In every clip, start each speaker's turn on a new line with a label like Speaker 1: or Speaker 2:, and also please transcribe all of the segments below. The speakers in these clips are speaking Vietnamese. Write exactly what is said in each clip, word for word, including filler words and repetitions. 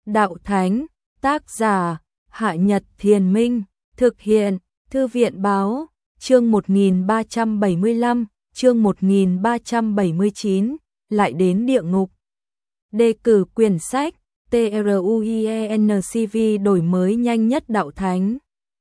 Speaker 1: Đạo Thánh, tác giả, Hạ Nhật Thiền Minh, thực hiện, Thư viện Báo, chương một nghìn ba trăm bảy mươi lăm, chương một nghìn ba trăm bảy mươi chín, lại đến địa ngục. Đề cử quyển sách, TRUIENCV đổi mới nhanh nhất Đạo Thánh.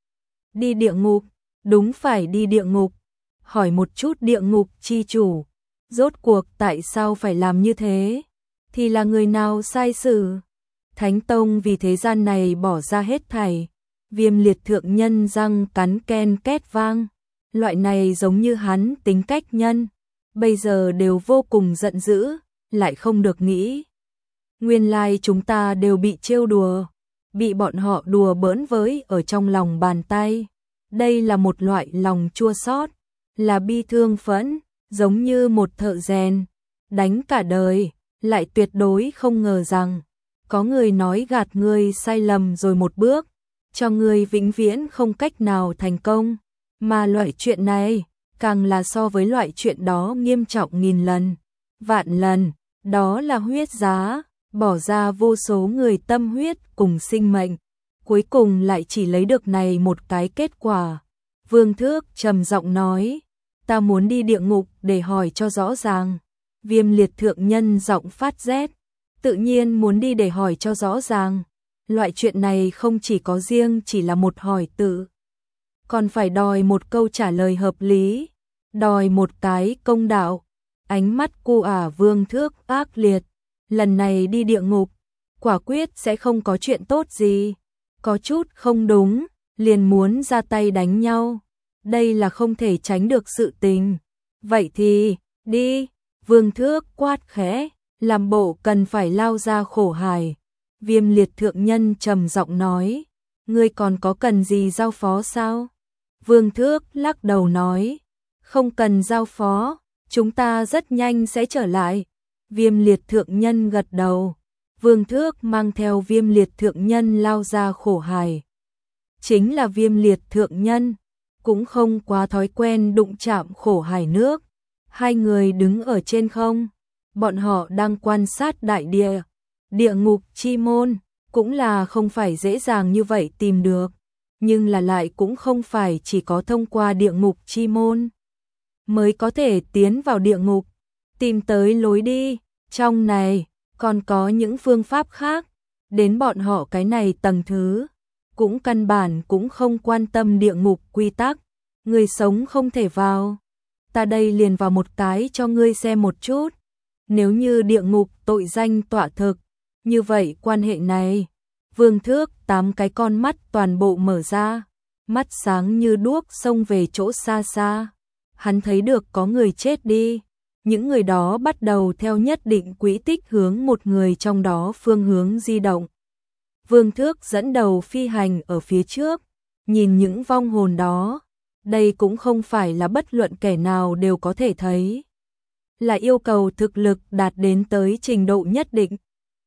Speaker 1: Đi địa ngục, đúng phải đi địa ngục. Hỏi một chút địa ngục chi chủ, rốt cuộc tại sao phải làm như thế? Thì là người nào sai xử? Thánh Tông vì thế gian này bỏ ra hết thảy. Viêm liệt thượng nhân răng cắn ken két vang. Loại này giống như hắn tính cách nhân. Bây giờ đều vô cùng giận dữ, lại không được nghĩ. Nguyên lai chúng ta đều bị trêu đùa. Bị bọn họ đùa bỡn với ở trong lòng bàn tay. Đây là một loại lòng chua xót, là bi thương phẫn, giống như một thợ rèn. Đánh cả đời, lại tuyệt đối không ngờ rằng có người nói gạt ngươi sai lầm rồi một bước, cho ngươi vĩnh viễn không cách nào thành công. Mà loại chuyện này, càng là so với loại chuyện đó nghiêm trọng nghìn lần, vạn lần, đó là huyết giá, bỏ ra vô số người tâm huyết cùng sinh mệnh, cuối cùng lại chỉ lấy được này một cái kết quả. Vương Thước trầm giọng nói, ta muốn đi địa ngục để hỏi cho rõ ràng. Viêm liệt thượng nhân giọng phát rét, tự nhiên muốn đi để hỏi cho rõ ràng. Loại chuyện này không chỉ có riêng chỉ là một hỏi tự, còn phải đòi một câu trả lời hợp lý, đòi một cái công đạo. Ánh mắt cu ả Vương Thước ác liệt, lần này đi địa ngục, quả quyết sẽ không có chuyện tốt gì. Có chút không đúng, liền muốn ra tay đánh nhau. Đây là không thể tránh được sự tình. Vậy thì, đi. Vương Thước quát khẽ, làm bộ cần phải lao ra khổ hải. Viêm liệt thượng nhân trầm giọng nói, ngươi còn có cần gì giao phó sao? Vương Thước lắc đầu nói, không cần giao phó, chúng ta rất nhanh sẽ trở lại. Viêm liệt thượng nhân gật đầu. Vương Thước mang theo viêm liệt thượng nhân lao ra khổ hải. Chính là viêm liệt thượng nhân, cũng không quá thói quen đụng chạm khổ hải nước. Hai người đứng ở trên không, bọn họ đang quan sát đại địa. Địa ngục chi môn, cũng là không phải dễ dàng như vậy tìm được, nhưng là lại cũng không phải chỉ có thông qua địa ngục chi môn mới có thể tiến vào địa ngục, tìm tới lối đi. Trong này, còn có những phương pháp khác, đến bọn họ cái này tầng thứ, cũng căn bản cũng không quan tâm địa ngục quy tắc, người sống không thể vào. Ta đây liền vào một cái cho ngươi xem một chút. Nếu như địa ngục tội danh tọa thực, như vậy quan hệ này, Vương Thước tám cái con mắt toàn bộ mở ra, mắt sáng như đuốc xông về chỗ xa xa. Hắn thấy được có người chết đi, những người đó bắt đầu theo nhất định quỹ tích hướng một người trong đó phương hướng di động. Vương Thước dẫn đầu phi hành ở phía trước, nhìn những vong hồn đó. Đây cũng không phải là bất luận kẻ nào đều có thể thấy, là yêu cầu thực lực đạt đến tới trình độ nhất định.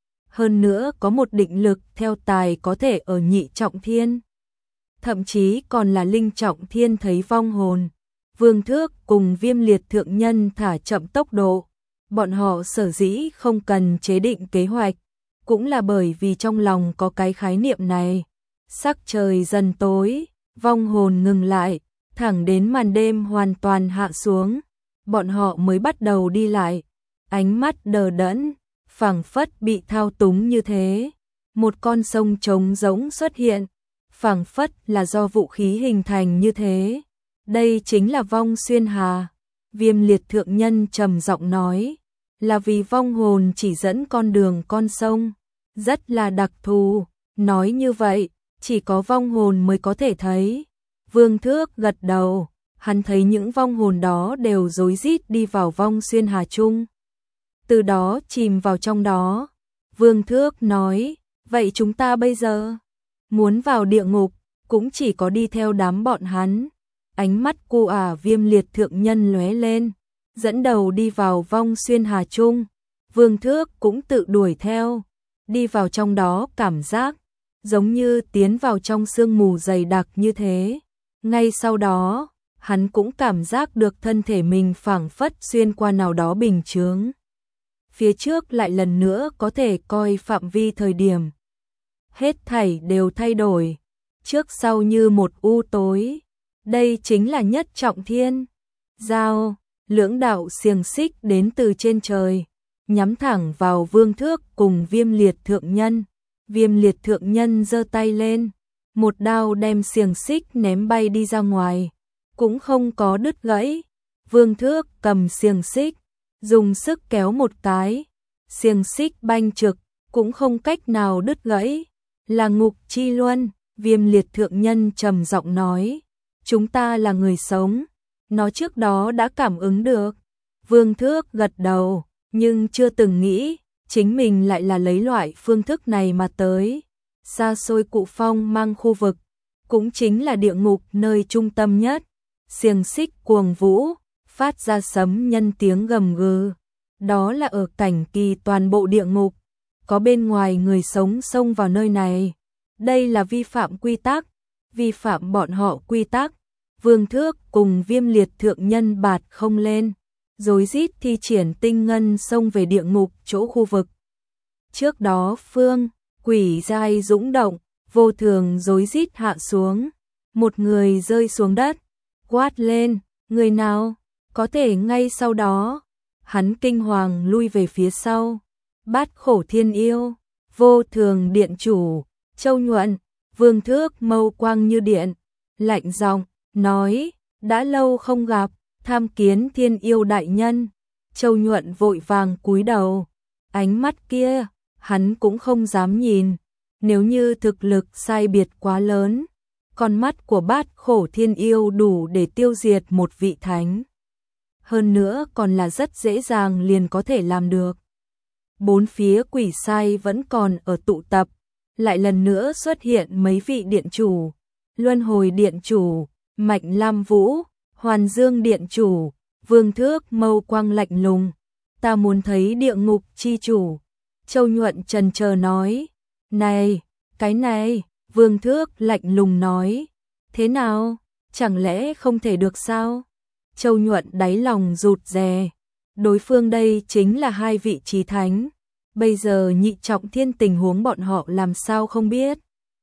Speaker 1: Hơn nữa có một định lực theo tài có thể ở nhị trọng thiên, thậm chí còn là linh trọng thiên thấy vong hồn. Vương Thước cùng viêm liệt thượng nhân thả chậm tốc độ, bọn họ sở dĩ không cần chế định kế hoạch, cũng là bởi vì trong lòng có cái khái niệm này. Sắc trời dần tối, vong hồn ngừng lại, thẳng đến màn đêm hoàn toàn hạ xuống, bọn họ mới bắt đầu đi lại, ánh mắt đờ đẫn, phảng phất bị thao túng như thế. Một con sông trống rỗng xuất hiện, phảng phất là do vũ khí hình thành như thế. Đây chính là vong xuyên hà. Viêm liệt thượng nhân trầm giọng nói, là vì vong hồn chỉ dẫn con đường con sông, rất là đặc thù. Nói như vậy, chỉ có vong hồn mới có thể thấy. Vương Thước gật đầu, hắn thấy những vong hồn đó đều rối rít đi vào vong xuyên hà chung, từ đó chìm vào trong đó. Vương Thước nói, vậy chúng ta bây giờ muốn vào địa ngục, cũng chỉ có đi theo đám bọn hắn. Ánh mắt cu ả viêm liệt thượng nhân lóe lên, dẫn đầu đi vào vong xuyên hà chung. Vương Thước cũng tự đuổi theo, đi vào trong đó cảm giác giống như tiến vào trong sương mù dày đặc như thế. Ngay sau đó, hắn cũng cảm giác được thân thể mình phảng phất xuyên qua nào đó bình chướng. Phía trước lại lần nữa có thể coi phạm vi thời điểm. hết thảy đều thay đổi, trước sau như một u tối. Đây chính là nhất trọng thiên. Giao, lưỡng đạo xiềng xích đến từ trên trời, nhắm thẳng vào Vương Thước cùng Viêm Liệt thượng nhân. Viêm Liệt thượng nhân giơ tay lên, một đao đem xiềng xích ném bay đi ra ngoài, cũng không có đứt gãy. Vương Thước cầm xiềng xích, dùng sức kéo một cái, xiềng xích banh trực, cũng không cách nào đứt gãy. Là Ngục Chi Luân, Viêm Liệt thượng nhân trầm giọng nói, chúng ta là người sống, nó trước đó đã cảm ứng được. Vương Thước gật đầu, nhưng chưa từng nghĩ chính mình lại là lấy loại phương thức này mà tới. Xa xôi Cụ Phong mang khu vực, cũng chính là địa ngục nơi trung tâm nhất. Xiềng xích cuồng vũ, phát ra sấm nhân tiếng gầm gừ. Đó là ở cảnh kỳ toàn bộ địa ngục, có bên ngoài người sống xông vào nơi này. Đây là vi phạm quy tắc, vi phạm bọn họ quy tắc. Vương Thước cùng Viêm Liệt thượng nhân bạt không lên, rối rít thi triển tinh ngân xông về địa ngục chỗ khu vực. Trước đó phương, quỷ giai dũng động, vô thường rối rít hạ xuống. Một người rơi xuống đất, quát lên, người nào? Có thể ngay sau đó, hắn kinh hoàng lui về phía sau. Bát Khổ Thiên Yêu, Vô Thường Điện Chủ, Châu Nhuận. Vương Thước mâu quang như điện, lạnh giọng nói, đã lâu không gặp, tham kiến Thiên Yêu đại nhân. Châu Nhuận vội vàng cúi đầu, ánh mắt kia, hắn cũng không dám nhìn. Nếu như thực lực sai biệt quá lớn, con mắt của Bát Khổ Thiên Yêu đủ để tiêu diệt một vị thánh. Hơn nữa còn là rất dễ dàng liền có thể làm được. Bốn phía quỷ sai vẫn còn ở tụ tập, lại lần nữa xuất hiện mấy vị điện chủ, Luân Hồi Điện Chủ, Mạnh Lam Vũ, Hoàn Dương Điện Chủ. Vương Thước mâu quang lạnh lùng, ta muốn thấy địa ngục chi chủ. Châu Nhuận trần chờ nói, này, cái này. Vương Thước lạnh lùng nói, thế nào, chẳng lẽ không thể được sao? Châu Nhuận đáy lòng rụt rè, đối phương đây chính là hai vị chí thánh, bây giờ nhị trọng thiên tình huống bọn họ làm sao không biết.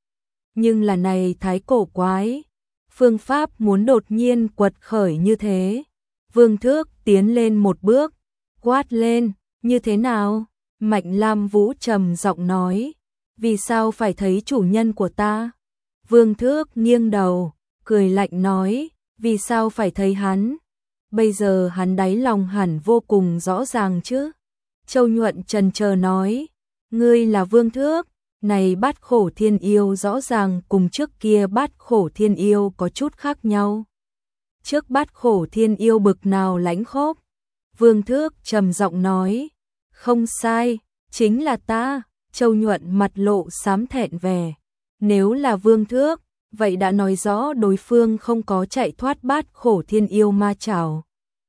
Speaker 1: Nhưng là này thái cổ quái, phương pháp muốn đột nhiên quật khởi như thế. Vương Thước tiến lên một bước, quát lên, như thế nào? Mạnh Lam Vũ trầm giọng nói, vì sao phải thấy chủ nhân của ta? Vương Thước nghiêng đầu, cười lạnh nói, vì sao phải thấy hắn? Bây giờ hắn đáy lòng hẳn vô cùng rõ ràng chứ. Châu Nhuận trần chờ nói, ngươi là Vương Thước, này Bát Khổ Thiên Yêu rõ ràng cùng trước kia Bát Khổ Thiên Yêu có chút khác nhau. Trước Bát Khổ Thiên Yêu bực nào lãnh khốc? Vương Thước trầm giọng nói, không sai, chính là ta. Châu Nhuận mặt lộ xám thẹn vẻ, nếu là Vương Thước, vậy đã nói rõ đối phương không có chạy thoát Bát Khổ Thiên Yêu ma chảo,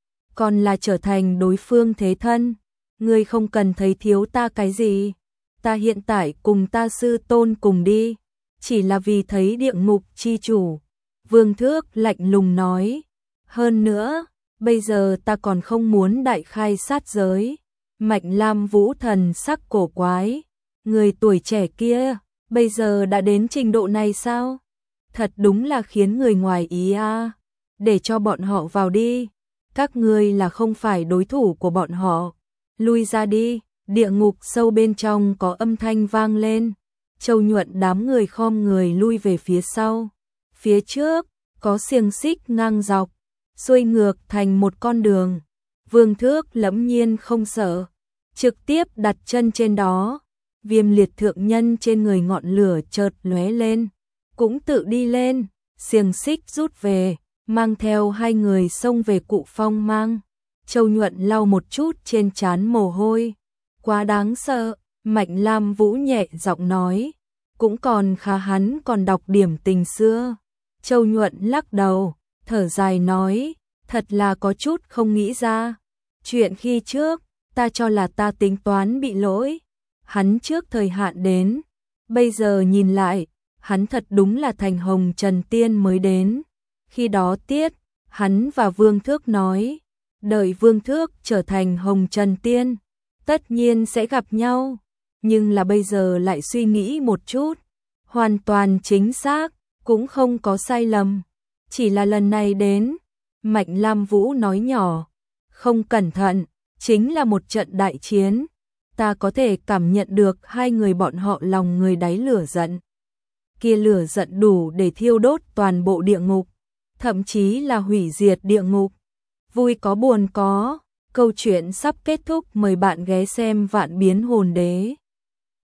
Speaker 1: còn là trở thành đối phương thế thân. Ngươi không cần thấy thiếu ta cái gì, ta hiện tại cùng ta sư tôn cùng đi, chỉ là vì thấy địa ngục chi chủ. Vương Thước lạnh lùng nói, hơn nữa, bây giờ ta còn không muốn đại khai sát giới. Mạnh Lam Vũ thần sắc cổ quái, người tuổi trẻ kia, bây giờ đã đến trình độ này sao? Thật đúng là khiến người ngoài ý a. Để cho bọn họ vào đi, các ngươi là không phải đối thủ của bọn họ. Lui ra đi. Địa ngục sâu bên trong có âm thanh vang lên. Châu Nhuận đám người khom người lui về phía sau. Phía trước, có xiềng xích ngang dọc, xuôi ngược thành một con đường. Vương Thước lẫm nhiên không sợ, trực tiếp đặt chân trên đó. Viêm Liệt thượng nhân trên người ngọn lửa chợt lóe lên, cũng tự đi lên, xiềng xích rút về, mang theo hai người xông về Cụ Phong mang. Châu Nhuận lau một chút trên trán mồ hôi, quá đáng sợ. Mạnh Lam Vũ nhẹ giọng nói, cũng còn khá hắn còn đọc điểm tình xưa. Châu Nhuận lắc đầu, thở dài nói, thật là có chút không nghĩ ra. Chuyện khi trước, ta cho là ta tính toán bị lỗi, hắn trước thời hạn đến, bây giờ nhìn lại, hắn thật đúng là thành Hồng Trần Tiên mới đến. Khi đó tiết, hắn và Vương Thước nói, đợi Vương Thước trở thành Hồng Trần Tiên, tất nhiên sẽ gặp nhau. Nhưng là bây giờ lại suy nghĩ một chút, Hoàn toàn chính xác, cũng không có sai lầm. Chỉ là lần này đến, Mạnh Lam Vũ nói nhỏ, không cẩn thận, chính là một trận đại chiến. Ta có thể cảm nhận được hai người bọn họ lòng người đáy lửa giận. Kia lửa giận đủ để thiêu đốt toàn bộ địa ngục, thậm chí là hủy diệt địa ngục. Vui có buồn có, câu chuyện sắp kết thúc, mời bạn ghé xem Vạn Biến Hồn Đế.